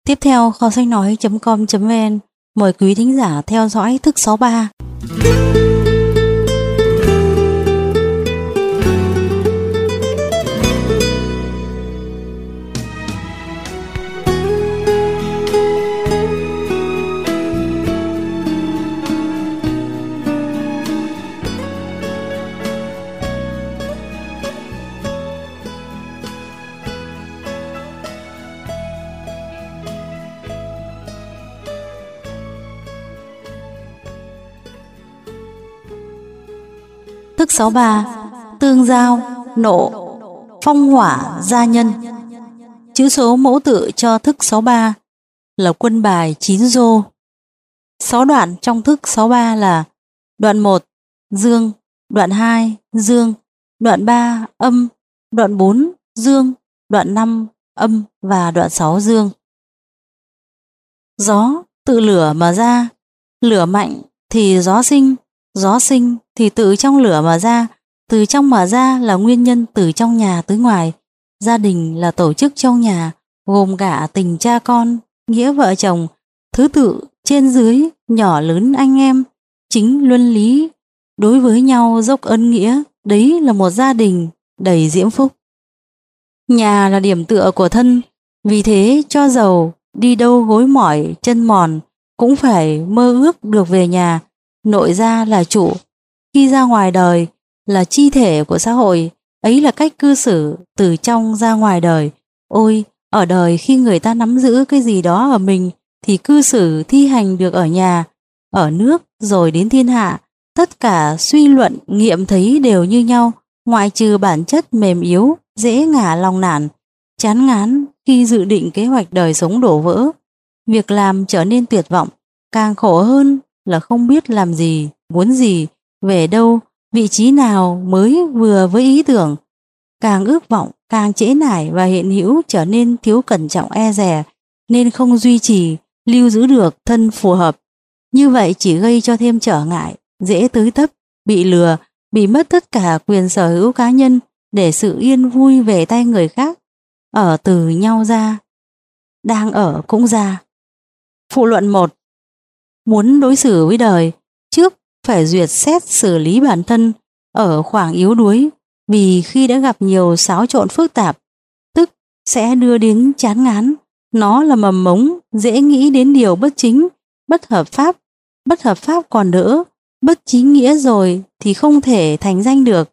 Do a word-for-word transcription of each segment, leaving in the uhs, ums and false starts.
Tiếp theo, kho sách nói chấm com chấm vn mời quý thính giả theo dõi thức sáu ba. Thức sáu ba. Tương giao, nộ, phong hỏa, gia nhân. Chữ số mẫu tự cho thức sáu ba là quân bài chín rô. Sáu đoạn trong thức sáu ba là: đoạn một dương, đoạn hai dương, đoạn ba âm, đoạn bốn dương, đoạn năm âm và đoạn sáu dương. Gió tự lửa mà ra, lửa mạnh thì gió sinh, gió sinh thì từ trong lửa mà ra, từ trong mà ra là nguyên nhân từ trong nhà tới ngoài. Gia đình là tổ chức trong nhà, gồm cả tình cha con, nghĩa vợ chồng, thứ tự trên dưới, nhỏ lớn anh em, chính luân lý đối với nhau dốc ân nghĩa, đấy là một gia đình đầy diễm phúc. Nhà là điểm tựa của thân, vì thế cho dầu đi đâu gối mỏi chân mòn cũng phải mơ ước được về nhà. Nội gia là trụ, khi ra ngoài đời là chi thể của xã hội, ấy là cách cư xử từ trong ra ngoài đời. Ôi, ở đời khi người ta nắm giữ cái gì đó ở mình thì cư xử thi hành được ở nhà, ở nước rồi đến thiên hạ. Tất cả suy luận nghiệm thấy đều như nhau, ngoại trừ bản chất mềm yếu, dễ ngả lòng nản, chán ngán khi dự định kế hoạch đời sống đổ vỡ. Việc làm trở nên tuyệt vọng, càng khổ hơn là không biết làm gì, muốn gì, về đâu, vị trí nào mới vừa với ý tưởng. Càng ước vọng, càng trễ nải và hiện hữu trở nên thiếu cẩn trọng e dè, nên không duy trì, lưu giữ được thân phù hợp. Như vậy chỉ gây cho thêm trở ngại, dễ tới tấp, bị lừa, bị mất tất cả quyền sở hữu cá nhân để sự yên vui về tay người khác. Ở từ nhau ra, đang ở cũng ra. Phụ luận một. Muốn đối xử với đời, trước phải duyệt xét xử lý bản thân ở khoảng yếu đuối, vì khi đã gặp nhiều xáo trộn phức tạp, tức sẽ đưa đến chán ngán. Nó là mầm mống dễ nghĩ đến điều bất chính, bất hợp pháp. Bất hợp pháp còn đỡ, bất chính nghĩa rồi thì không thể thành danh được.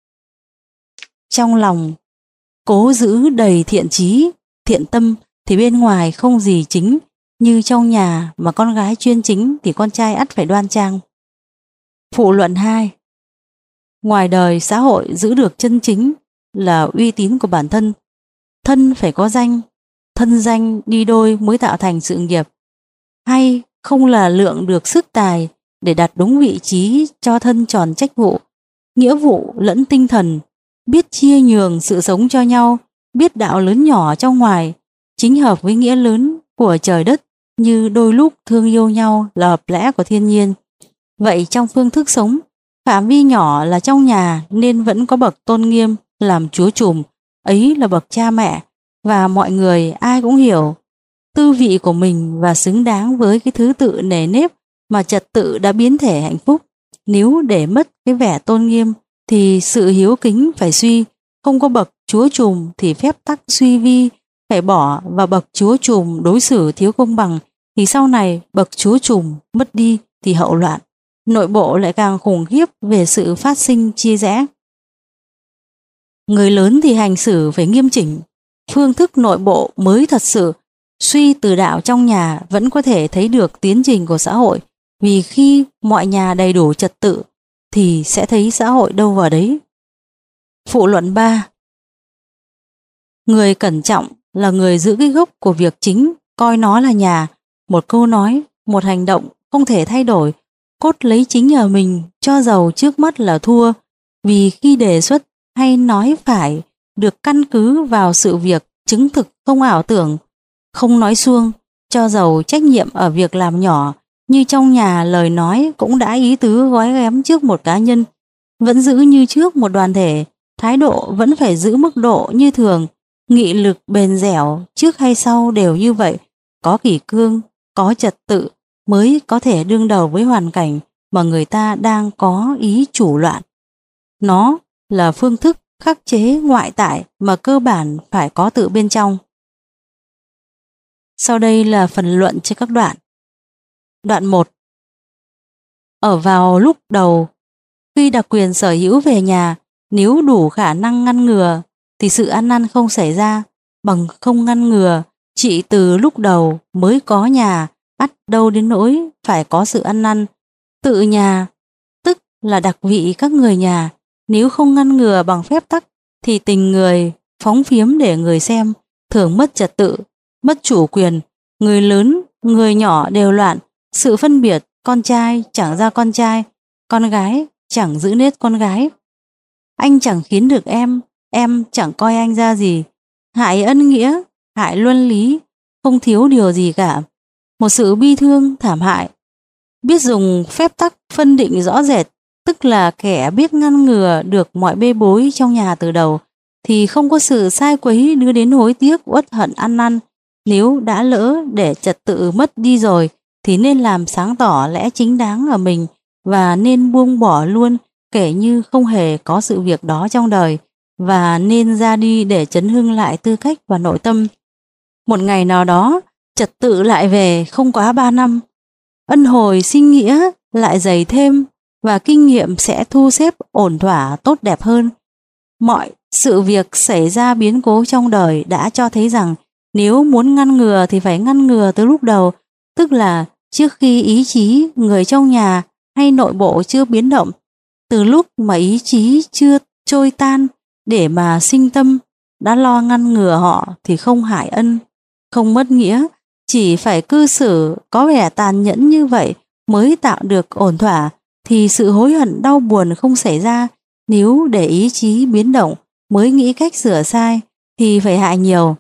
Trong lòng cố giữ đầy thiện chí, thiện tâm thì bên ngoài không gì chính. Như trong nhà mà con gái chuyên chính thì con trai ắt phải đoan trang. Phụ luận hai. Ngoài đời xã hội giữ được chân chính là uy tín của bản thân. Thân phải có danh, thân danh đi đôi mới tạo thành sự nghiệp. Hay không là lượng được sức tài để đặt đúng vị trí cho thân tròn trách vụ, nghĩa vụ lẫn tinh thần, biết chia nhường sự sống cho nhau, biết đạo lớn nhỏ trong ngoài, chính hợp với nghĩa lớn của trời đất, như đôi lúc thương yêu nhau là hợp lẽ của thiên nhiên. Vậy trong phương thức sống, phạm vi nhỏ là trong nhà nên vẫn có bậc tôn nghiêm làm chúa trùm, ấy là bậc cha mẹ, và mọi người ai cũng hiểu tư vị của mình và xứng đáng với cái thứ tự nề nếp mà trật tự đã biến thể hạnh phúc. Nếu để mất cái vẻ tôn nghiêm thì sự hiếu kính phải suy, không có bậc chúa trùm thì phép tắc suy vi phải bỏ, và bậc chúa trùm đối xử thiếu công bằng thì sau này bậc chúa trùm mất đi thì hậu loạn, nội bộ lại càng khủng khiếp về sự phát sinh chia rẽ. Người lớn thì hành xử phải nghiêm chỉnh, phương thức nội bộ mới thật sự. Suy từ đạo trong nhà vẫn có thể thấy được tiến trình của xã hội, vì khi mọi nhà đầy đủ trật tự thì sẽ thấy xã hội đâu vào đấy. Phụ luận ba. Người cẩn trọng là người giữ cái gốc của việc chính, coi nó là nhà. Một câu nói, một hành động không thể thay đổi, cốt lấy chính ở mình, cho dầu trước mắt là thua. Vì khi đề xuất hay nói phải được căn cứ vào sự việc chứng thực không ảo tưởng, không nói suông, cho dầu trách nhiệm ở việc làm nhỏ, như trong nhà lời nói cũng đã ý tứ gói ghém trước một cá nhân, vẫn giữ như trước một đoàn thể, thái độ vẫn phải giữ mức độ như thường, nghị lực bền dẻo trước hay sau đều như vậy. có kỷ cương, có trật tự mới có thể đương đầu với hoàn cảnh mà người ta đang có ý chủ loạn. Nó là phương thức khắc chế ngoại tại mà cơ bản phải có tự bên trong. Sau đây là phần luận trên các đoạn. Đoạn một. Ở vào lúc đầu, khi đặc quyền sở hữu về nhà, nếu đủ khả năng ngăn ngừa thì sự ăn năn không xảy ra, bằng không ngăn ngừa, chỉ từ lúc đầu mới có nhà, ắt đâu đến nỗi phải có sự ăn năn. Tự nhà, tức là đặc vị các người nhà, nếu không ngăn ngừa bằng phép tắc thì tình người phóng phiếm để người xem, thường mất trật tự, mất chủ quyền, người lớn, người nhỏ đều loạn, sự phân biệt con trai chẳng ra con trai, con gái chẳng giữ nết con gái. Anh chẳng khiến được em, em chẳng coi anh ra gì, hại ân nghĩa, hại luân lý, không thiếu điều gì cả. Một sự bi thương thảm hại. Biết dùng phép tắc phân định rõ rệt, tức là kẻ biết ngăn ngừa được mọi bê bối trong nhà từ đầu, thì không có sự sai quấy đưa đến hối tiếc uất hận ăn năn. Nếu đã lỡ để trật tự mất đi rồi thì nên làm sáng tỏ lẽ chính đáng ở mình và nên buông bỏ luôn, kể như không hề có sự việc đó trong đời, và nên ra đi để chấn hưng lại tư cách và nội tâm. Một ngày nào đó, trật tự lại về không quá ba năm, ân hồi sinh nghĩa lại dày thêm và kinh nghiệm sẽ thu xếp ổn thỏa tốt đẹp hơn. Mọi sự việc xảy ra biến cố trong đời đã cho thấy rằng nếu muốn ngăn ngừa thì phải ngăn ngừa từ lúc đầu, tức là trước khi ý chí người trong nhà hay nội bộ chưa biến động, từ lúc mà ý chí chưa trôi tan để mà sinh tâm, đã lo ngăn ngừa họ thì không hại ân, không mất nghĩa, chỉ phải cư xử có vẻ tàn nhẫn như vậy mới tạo được ổn thỏa, thì sự hối hận đau buồn không xảy ra. Nếu để ý chí biến động mới nghĩ cách sửa sai thì phải hại nhiều,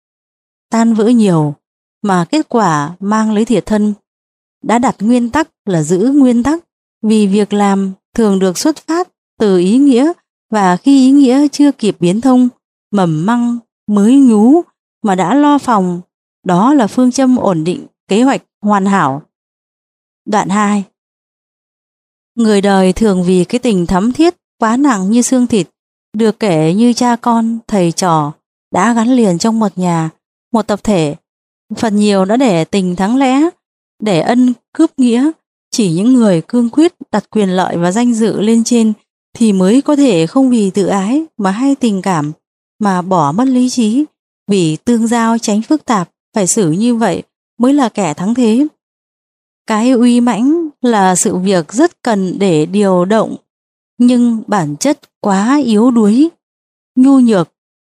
tan vỡ nhiều, mà kết quả mang lấy thiệt thân. Đã đặt nguyên tắc là giữ nguyên tắc, vì việc làm thường được xuất phát từ ý nghĩa, và khi ý nghĩa chưa kịp biến thông, mầm măng mới nhú mà đã lo phòng, đó là phương châm ổn định, kế hoạch hoàn hảo. Đoạn hai. Người đời thường vì cái tình thắm thiết quá nặng như xương thịt, được kể như cha con, thầy trò, đã gắn liền trong một nhà, một tập thể, phần nhiều đã để tình thắng lẽ, để ân cướp nghĩa. Chỉ những người cương quyết đặt quyền lợi và danh dự lên trên thì mới có thể không vì tự ái mà hay tình cảm mà bỏ mất lý trí, vì tương giao tránh phức tạp, phải xử như vậy mới là kẻ thắng thế. Cái uy mãnh là sự việc rất cần để điều động, nhưng bản chất quá yếu đuối, nhu nhược,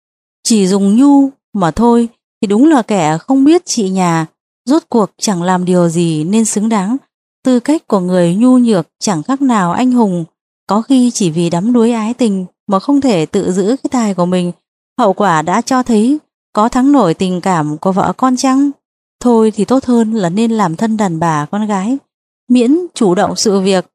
chỉ dùng nhu mà thôi thì đúng là kẻ không biết trị nhà, rốt cuộc chẳng làm điều gì nên xứng đáng. Tư cách của người nhu nhược chẳng khác nào anh hùng, có khi chỉ vì đắm đuối ái tình mà không thể tự giữ cái tài của mình. Hậu quả đã cho thấy có thắng nổi tình cảm của vợ con chăng? Thôi thì tốt hơn là nên làm thân đàn bà con gái, miễn chủ động sự việc,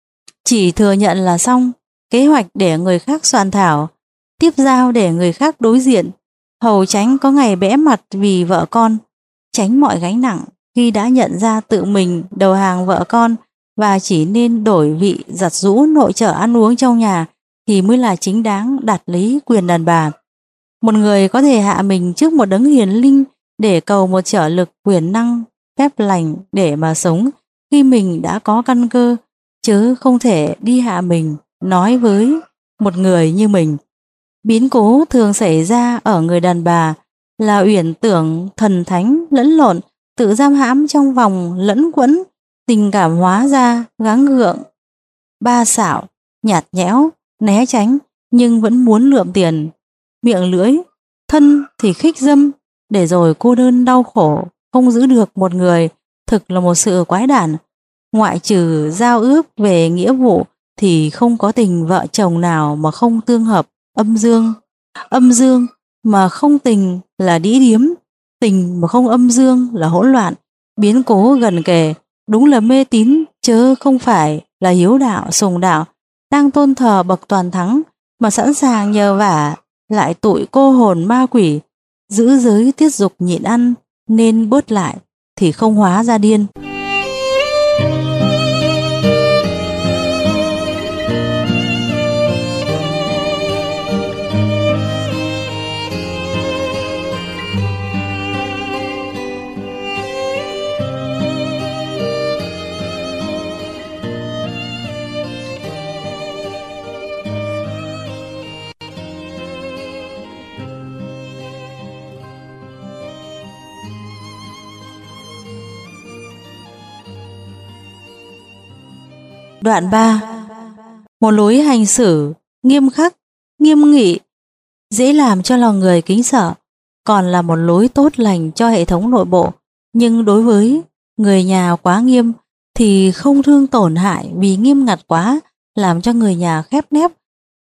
chỉ thừa nhận là xong. Kế hoạch để người khác soạn thảo, tiếp giao để người khác đối diện, hầu tránh có ngày bẽ mặt vì vợ con, tránh mọi gánh nặng khi đã nhận ra tự mình đầu hàng vợ con, và chỉ nên đổi vị giặt giũ nội trợ ăn uống trong nhà thì mới là chính đáng đạt lấy quyền đàn bà. Một người có thể hạ mình trước một đấng hiền linh để cầu một trợ lực quyền năng phép lành để mà sống khi mình đã có căn cơ, chứ không thể đi hạ mình nói với một người như mình. Biến cố thường xảy ra ở người đàn bà là uyển tưởng thần thánh lẫn lộn, tự giam hãm trong vòng lẫn quẫn, tình cảm hóa ra gắng gượng, ba xạo, nhạt nhẽo, né tránh nhưng vẫn muốn lượm tiền, miệng lưỡi, thân thì khích dâm, để rồi cô đơn đau khổ, không giữ được một người, thực là một sự quái đản. Ngoại trừ giao ước về nghĩa vụ thì không có tình vợ chồng nào mà không tương hợp, âm dương. Âm dương mà không tình là đĩ điếm, tình mà không âm dương là hỗn loạn. Biến cố gần kề, đúng là mê tín chớ không phải là hiếu đạo sùng đạo, đang tôn thờ bậc toàn thắng mà sẵn sàng nhờ vả lại tụi cô hồn ma quỷ. Giữ giới tiết dục nhịn ăn nên bớt lại, thì không hóa ra điên. Đoạn ba. Một lối hành xử nghiêm khắc, nghiêm nghị, dễ làm cho lòng người kính sợ, còn là một lối tốt lành cho hệ thống nội bộ. Nhưng đối với người nhà quá nghiêm thì không thương tổn hại, vì nghiêm ngặt quá làm cho người nhà khép nép.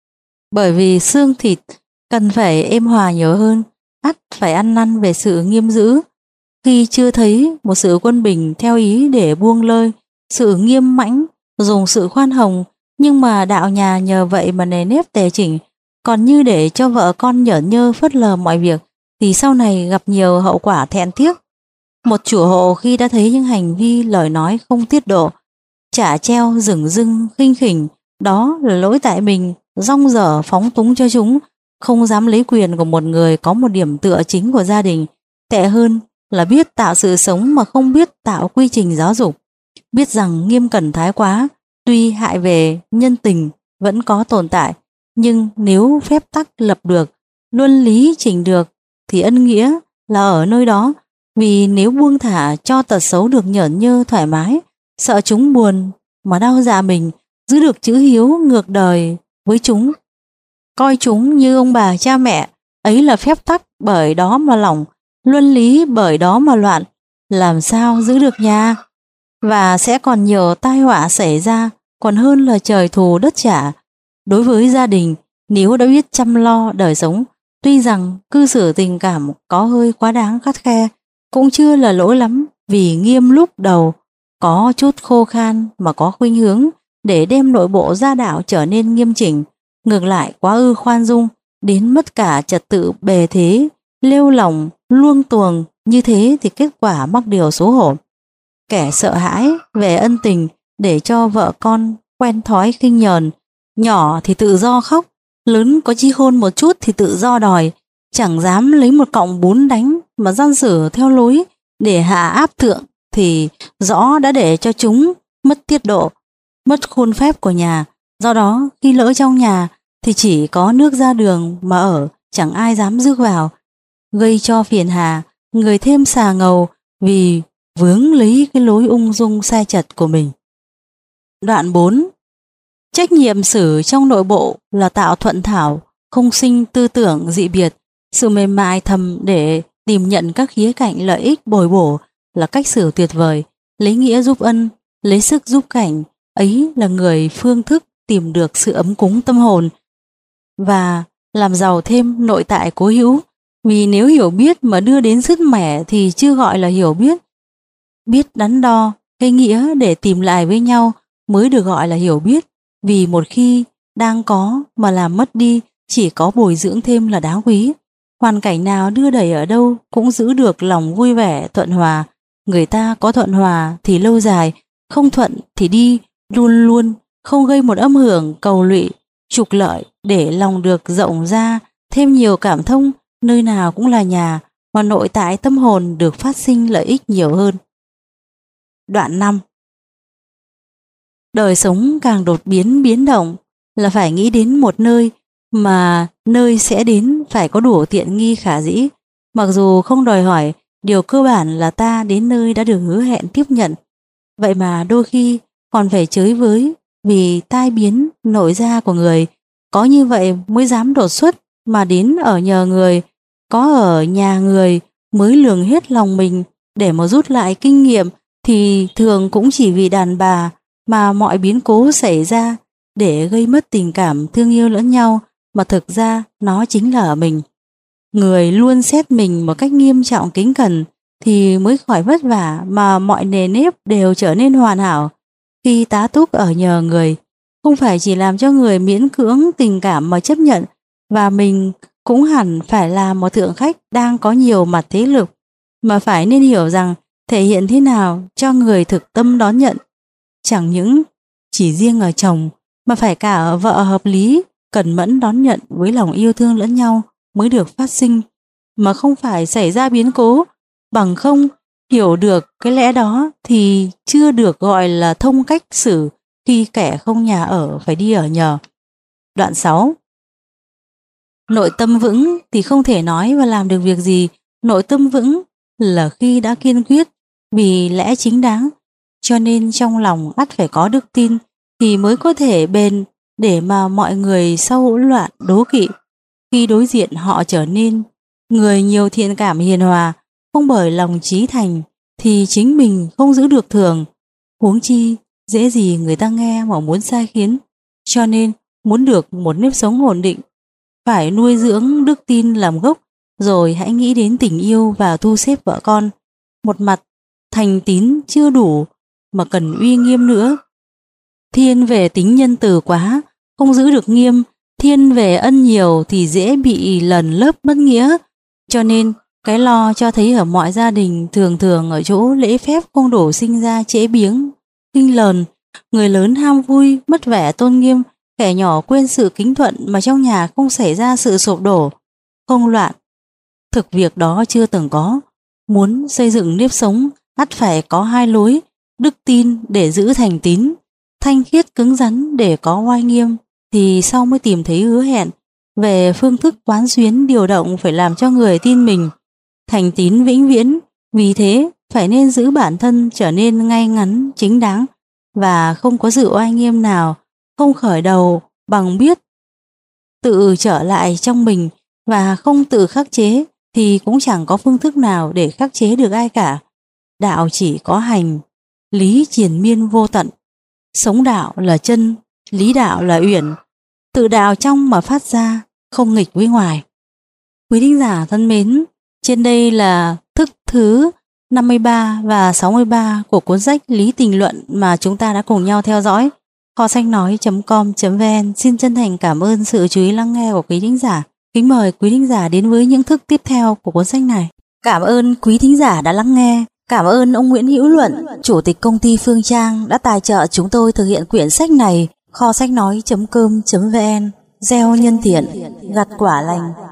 Bởi vì xương thịt cần phải êm hòa nhiều hơn, ắt phải ăn năn về sự nghiêm dữ. Khi chưa thấy một sự quân bình theo ý để buông lơi sự nghiêm mãnh, dùng sự khoan hồng, nhưng mà đạo nhà nhờ vậy mà nề nếp tề chỉnh. Còn như để cho vợ con nhởn nhơ phớt lờ mọi việc thì sau này gặp nhiều hậu quả thẹn tiếc. Một chủ hộ khi đã thấy những hành vi lời nói không tiết độ, chả treo dửng dưng khinh khỉnh, đó là lỗi tại mình, rong rở phóng túng cho chúng, không dám lấy quyền của một người có một điểm tựa chính của gia đình. Tệ hơn là biết tạo sự sống mà không biết tạo quy trình giáo dục. Biết rằng nghiêm cẩn thái quá, tuy hại về nhân tình vẫn có tồn tại, nhưng nếu phép tắc lập được, luân lý chỉnh được thì ân nghĩa là ở nơi đó. Vì nếu buông thả cho tật xấu được nhởn nhơ thoải mái, sợ chúng buồn mà đau dạ mình, giữ được chữ hiếu ngược đời với chúng, coi chúng như ông bà cha mẹ, ấy là phép tắc bởi đó mà lỏng, luân lý bởi đó mà loạn, làm sao giữ được nhà? Và sẽ còn nhiều tai họa xảy ra, còn hơn là trời thù đất trả. Đối với gia đình, nếu đã biết chăm lo đời sống, tuy rằng cư xử tình cảm có hơi quá đáng khắt khe, cũng chưa là lỗi lắm, vì nghiêm lúc đầu có chút khô khan mà có khuynh hướng để đem nội bộ gia đạo trở nên nghiêm chỉnh. Ngược lại quá ư khoan dung, đến mất cả trật tự bề thế, lêu lỏng, luông tuồng, như thế thì kết quả mắc điều xấu hổ. Kẻ sợ hãi về ân tình để cho vợ con quen thói khinh nhờn, nhỏ thì tự do khóc, lớn có chi khôn một chút thì tự do đòi, chẳng dám lấy một cọng bún đánh mà gian xử theo lối để hạ áp thượng, thì rõ đã để cho chúng mất tiết độ, mất khuôn phép của nhà. Do đó khi lỡ trong nhà thì chỉ có nước ra đường mà ở, chẳng ai dám rước vào, gây cho phiền hà, người thêm xà ngầu vì vướng lấy cái lối ung dung sai chật của mình. Đoạn bốn. Trách nhiệm xử trong nội bộ là tạo thuận thảo, không sinh tư tưởng dị biệt. Sự mềm mại thầm để tìm nhận các khía cạnh lợi ích bồi bổ là cách xử tuyệt vời. Lấy nghĩa giúp ân, lấy sức giúp cảnh, ấy là người phương thức tìm được sự ấm cúng tâm hồn và làm giàu thêm nội tại cố hữu. Vì nếu hiểu biết mà đưa đến sứt mẻ thì chưa gọi là hiểu biết. Biết đắn đo cái nghĩa để tìm lại với nhau mới được gọi là hiểu biết. Vì một khi đang có mà làm mất đi, chỉ có bồi dưỡng thêm là đáng quý. Hoàn cảnh nào đưa đẩy ở đâu cũng giữ được lòng vui vẻ thuận hòa. Người ta có thuận hòa thì lâu dài, không thuận thì đi luôn luôn, không gây một âm hưởng cầu lụy trục lợi, để lòng được rộng ra, thêm nhiều cảm thông, nơi nào cũng là nhà, mà nội tại tâm hồn được phát sinh lợi ích nhiều hơn. Đoạn năm. Đời sống càng đột biến biến động là phải nghĩ đến một nơi, mà nơi sẽ đến phải có đủ tiện nghi khả dĩ. Mặc dù không đòi hỏi, điều cơ bản là ta đến nơi đã được hứa hẹn tiếp nhận. Vậy mà đôi khi còn phải chới với vì tai biến nội gia của người. Có như vậy mới dám đột xuất mà đến ở nhờ người, có ở nhà người mới lường hết lòng mình để mà rút lại kinh nghiệm. Thì thường cũng chỉ vì đàn bà mà mọi biến cố xảy ra để gây mất tình cảm thương yêu lẫn nhau, mà thực ra nó chính là ở mình. Người luôn xét mình một cách nghiêm trọng kính cẩn thì mới khỏi vất vả, mà mọi nề nếp đều trở nên hoàn hảo. Khi tá túc ở nhờ người, không phải chỉ làm cho người miễn cưỡng tình cảm mà chấp nhận, và mình cũng hẳn phải là một thượng khách đang có nhiều mặt thế lực, mà phải nên hiểu rằng thể hiện thế nào cho người thực tâm đón nhận. Chẳng những chỉ riêng ở chồng mà phải cả ở vợ hợp lý, cẩn mẫn đón nhận với lòng yêu thương lẫn nhau mới được phát sinh, mà không phải xảy ra biến cố. Bằng không hiểu được cái lẽ đó thì chưa được gọi là thông cách xử khi kẻ không nhà ở phải đi ở nhờ. Đoạn sáu. Nội tâm vững thì không thể nói và làm được việc gì. Nội tâm vững là khi đã kiên quyết vì lẽ chính đáng, cho nên trong lòng ắt phải có đức tin thì mới có thể bền để mà mọi người sau hỗn loạn đố kỵ. Khi đối diện họ trở nên người nhiều thiện cảm hiền hòa, không bởi lòng chí thành thì chính mình không giữ được thường. Huống chi dễ gì người ta nghe mà muốn sai khiến. Cho nên muốn được một nếp sống ổn định, phải nuôi dưỡng đức tin làm gốc, rồi hãy nghĩ đến tình yêu và thu xếp vợ con. Một mặt thành tín chưa đủ mà cần uy nghiêm nữa. Thiên về tính nhân từ quá, không giữ được nghiêm. Thiên về ân nhiều thì dễ bị lần lớp mất nghĩa. Cho nên cái lo cho thấy ở mọi gia đình thường thường ở chỗ lễ phép không đổ sinh ra trễ biếng, khinh lờn. Người lớn ham vui, mất vẻ tôn nghiêm, kẻ nhỏ quên sự kính thuận mà trong nhà không xảy ra sự sụp đổ, không loạn. Thực việc đó chưa từng có. Muốn xây dựng nếp sống ắt phải có hai lối: đức tin để giữ thành tín, thanh khiết cứng rắn để có oai nghiêm, thì sau mới tìm thấy hứa hẹn về phương thức quán xuyến điều động phải làm cho người tin mình. Thành tín vĩnh viễn, vì thế phải nên giữ bản thân trở nên ngay ngắn, chính đáng và không có sự oai nghiêm nào, không khởi đầu bằng biết tự trở lại trong mình và không tự khắc chế thì cũng chẳng có phương thức nào để khắc chế được ai cả. Đạo chỉ có hành, lý triền miên vô tận. Sống đạo là chân, lý đạo là uyển. Tự đạo trong mà phát ra, không nghịch với ngoài. Quý thính giả thân mến, trên đây là thức thứ năm mươi ba và sáu mươi ba của cuốn sách Lý Tình Luận mà chúng ta đã cùng nhau theo dõi. Kho sách nói chấm com chấm vn xin chân thành cảm ơn sự chú ý lắng nghe của quý thính giả. Kính mời quý thính giả đến với những thức tiếp theo của cuốn sách này. Cảm ơn quý thính giả đã lắng nghe. Cảm ơn ông Nguyễn Hữu Luận, Chủ tịch công ty Phương Trang đã tài trợ chúng tôi thực hiện quyển sách này. Kho sách nói chấm com chấm vn gieo nhân thiện, gặt quả lành.